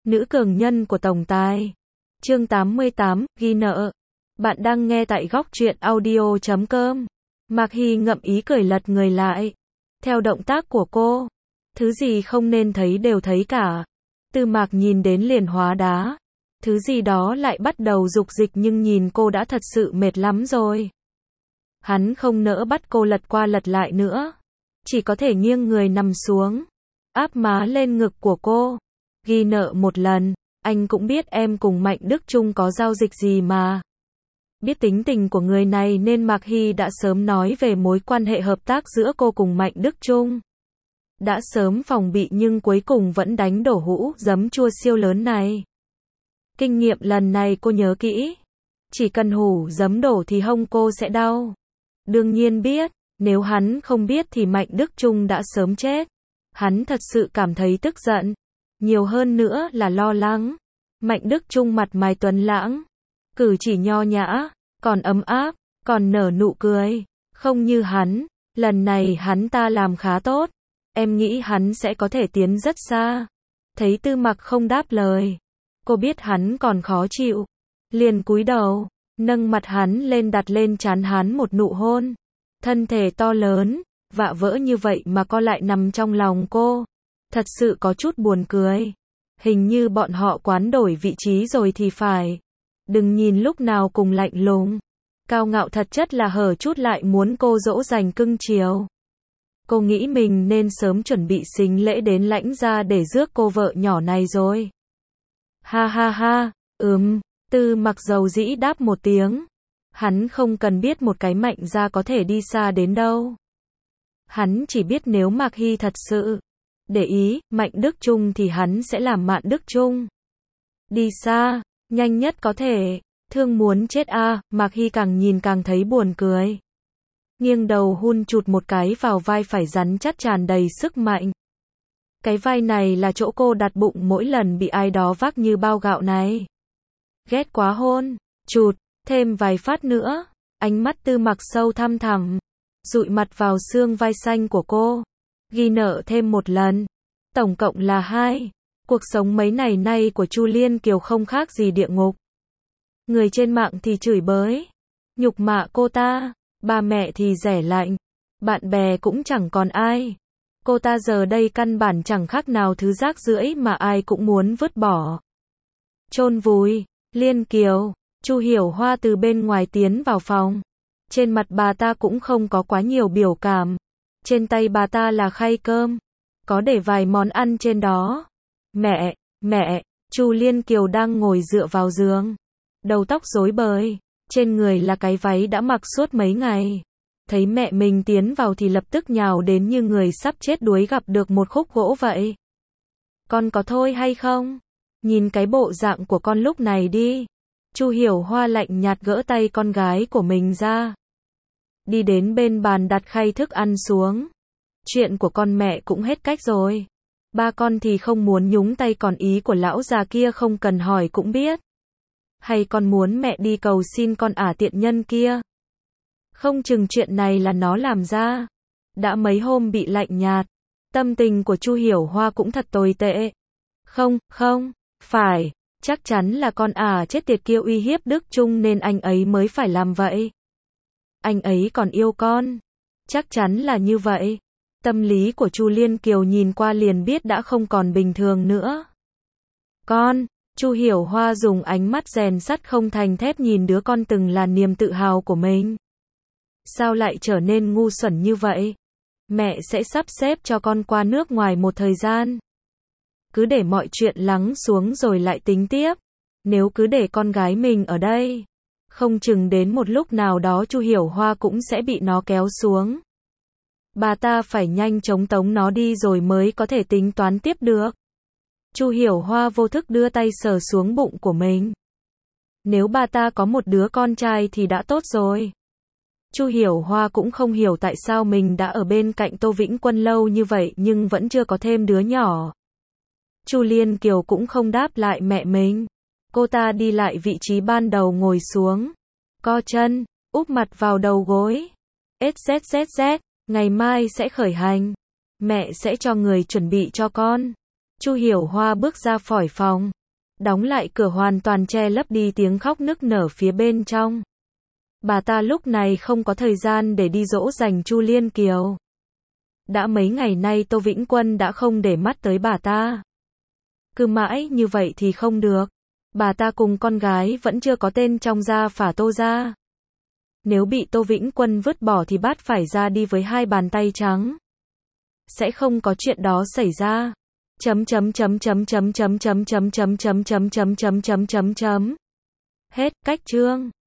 Nữ cường nhân của tổng tài. Chương 88, ghi nợ. Bạn đang nghe tại góc truyện audio.com. Mạc Hy ngậm ý cười lật người lại. Theo động tác của cô, thứ gì không nên thấy đều thấy cả. Tư Mạc nhìn đến liền hóa đá. Thứ gì đó lại bắt đầu dục dịch nhưng nhìn cô đã thật sự mệt lắm rồi. Hắn không nỡ bắt cô lật qua lật lại nữa. Chỉ có thể nghiêng người nằm xuống. Áp má lên ngực của cô. Ghi nợ một lần. Anh cũng biết em cùng Mạnh Đức Chung có giao dịch gì mà. Biết tính tình của người này nên Mạc Hy đã sớm nói về mối quan hệ hợp tác giữa cô cùng Mạnh Đức Chung. Đã sớm phòng bị nhưng cuối cùng vẫn đánh đổ hũ giấm chua siêu lớn này. Kinh nghiệm lần này cô nhớ kỹ. Chỉ cần hũ giấm đổ thì hông cô sẽ đau. Đương nhiên biết, nếu hắn không biết thì Mạnh Đức Chung đã sớm chết. Hắn thật sự cảm thấy tức giận. Nhiều hơn nữa là lo lắng. Mạnh Đức Chung mặt mày tuấn lãng. Cử chỉ nho nhã, còn ấm áp, còn nở nụ cười. Không như hắn, lần này hắn ta làm khá tốt. Em nghĩ hắn sẽ có thể tiến rất xa. Thấy Tư Mặc không đáp lời. Cô biết hắn còn khó chịu. Liền cúi đầu, nâng mặt hắn lên đặt lên trán hắn một nụ hôn. Thân thể to lớn, vạ vỡ như vậy mà co lại nằm trong lòng cô. Thật sự có chút buồn cười. Hình như bọn họ quán đổi vị trí rồi thì phải. Đừng nhìn lúc nào cùng lạnh lùng. Cao ngạo thật chất là hở chút lại muốn cô dỗ dành cưng chiều. Cô nghĩ mình nên sớm chuẩn bị sính lễ đến Lãnh gia để rước cô vợ nhỏ này rồi. Ha ha ha, Tư Mặc dầu dĩ đáp một tiếng. Hắn không cần biết một cái Mạnh gia có thể đi xa đến đâu. Hắn chỉ biết nếu Mạc Hy thật sự để ý Mạnh Đức Chung thì hắn sẽ làm Mạn Đức Chung. Đi xa, nhanh nhất có thể. Thương muốn chết a. Mạc Hy càng nhìn càng thấy buồn cười. Nghiêng đầu hun chụt một cái vào vai phải rắn chắc tràn đầy sức mạnh. Cái vai này là chỗ cô đặt bụng mỗi lần bị ai đó vác như bao gạo này. Ghét quá hôn, chụt, thêm vài phát nữa. Ánh mắt Tư Mặc sâu thăm thẳm, dụi mặt vào xương vai xanh của cô. Ghi nợ thêm một lần. Tổng cộng là 2. Cuộc sống mấy ngày nay của Chu Liên Kiều không khác gì địa ngục. Người trên mạng thì chửi bới, nhục mạ cô ta. Ba mẹ thì rẻ lạnh. Bạn bè cũng chẳng còn ai. Cô ta giờ đây căn bản chẳng khác nào thứ rác rưởi mà ai cũng muốn vứt bỏ. Chôn vùi. Liên Kiều. Chu Hiểu Hoa từ bên ngoài tiến vào phòng. Trên mặt bà ta cũng không có quá nhiều biểu cảm. Trên tay bà ta là khay cơm. Có để vài món ăn trên đó. Mẹ, Chu Liên Kiều đang ngồi dựa vào giường. Đầu tóc rối bời. Trên người là cái váy đã mặc suốt mấy ngày. Thấy mẹ mình tiến vào thì lập tức nhào đến như người sắp chết đuối gặp được một khúc gỗ vậy. Con có thôi hay không? Nhìn cái bộ dạng của con lúc này đi. Chu Hiểu Hoa lạnh nhạt gỡ tay con gái của mình ra. Đi đến bên bàn đặt khay thức ăn xuống. Chuyện của con mẹ cũng hết cách rồi. Ba con thì không muốn nhúng tay còn ý của lão già kia không cần hỏi cũng biết. Hay con muốn mẹ đi cầu xin con tiện nhân kia? Không chừng chuyện này là nó làm ra. Đã mấy hôm bị lạnh nhạt. Tâm tình của Chu Hiểu Hoa cũng thật tồi tệ. Không, phải. Chắc chắn là con chết tiệt kia uy hiếp Đức Chung nên anh ấy mới phải làm vậy. Anh ấy còn yêu con. Chắc chắn là như vậy. Tâm lý của Chu Liên Kiều nhìn qua liền biết đã không còn bình thường nữa. Con. Chu Hiểu Hoa dùng ánh mắt rèn sắt không thành thép nhìn đứa con từng là niềm tự hào của mình. Sao lại trở nên ngu xuẩn như vậy? Mẹ sẽ sắp xếp cho con qua nước ngoài một thời gian. Cứ để mọi chuyện lắng xuống rồi lại tính tiếp. Nếu cứ để con gái mình ở đây, không chừng đến một lúc nào đó Chu Hiểu Hoa cũng sẽ bị nó kéo xuống. Bà ta phải nhanh chóng tống nó đi rồi mới có thể tính toán tiếp được. Chu Hiểu Hoa vô thức đưa tay sờ xuống bụng của mình. Nếu bà ta có một đứa con trai thì đã tốt rồi. Chu Hiểu Hoa cũng không hiểu tại sao mình đã ở bên cạnh Tô Vĩnh Quân lâu như vậy nhưng vẫn chưa có thêm đứa nhỏ. Chu Liên Kiều cũng không đáp lại mẹ mình. Cô ta đi lại vị trí ban đầu ngồi xuống. Co chân, úp mặt vào đầu gối. SZZZ, ngày mai sẽ khởi hành. Mẹ sẽ cho người chuẩn bị cho con. Chu Hiểu Hoa bước ra khỏi phòng. Đóng lại cửa hoàn toàn che lấp đi tiếng khóc nức nở phía bên trong. Bà ta lúc này không có thời gian để đi dỗ dành Chu Liên Kiều. Đã mấy ngày nay Tô Vĩnh Quân đã không để mắt tới bà ta. Cứ mãi như vậy thì không được. Bà ta cùng con gái vẫn chưa có tên trong gia phả Tô gia. Nếu bị Tô Vĩnh Quân vứt bỏ thì bát phải ra đi với hai bàn tay trắng. Sẽ không có chuyện đó xảy ra. Hết cách chương.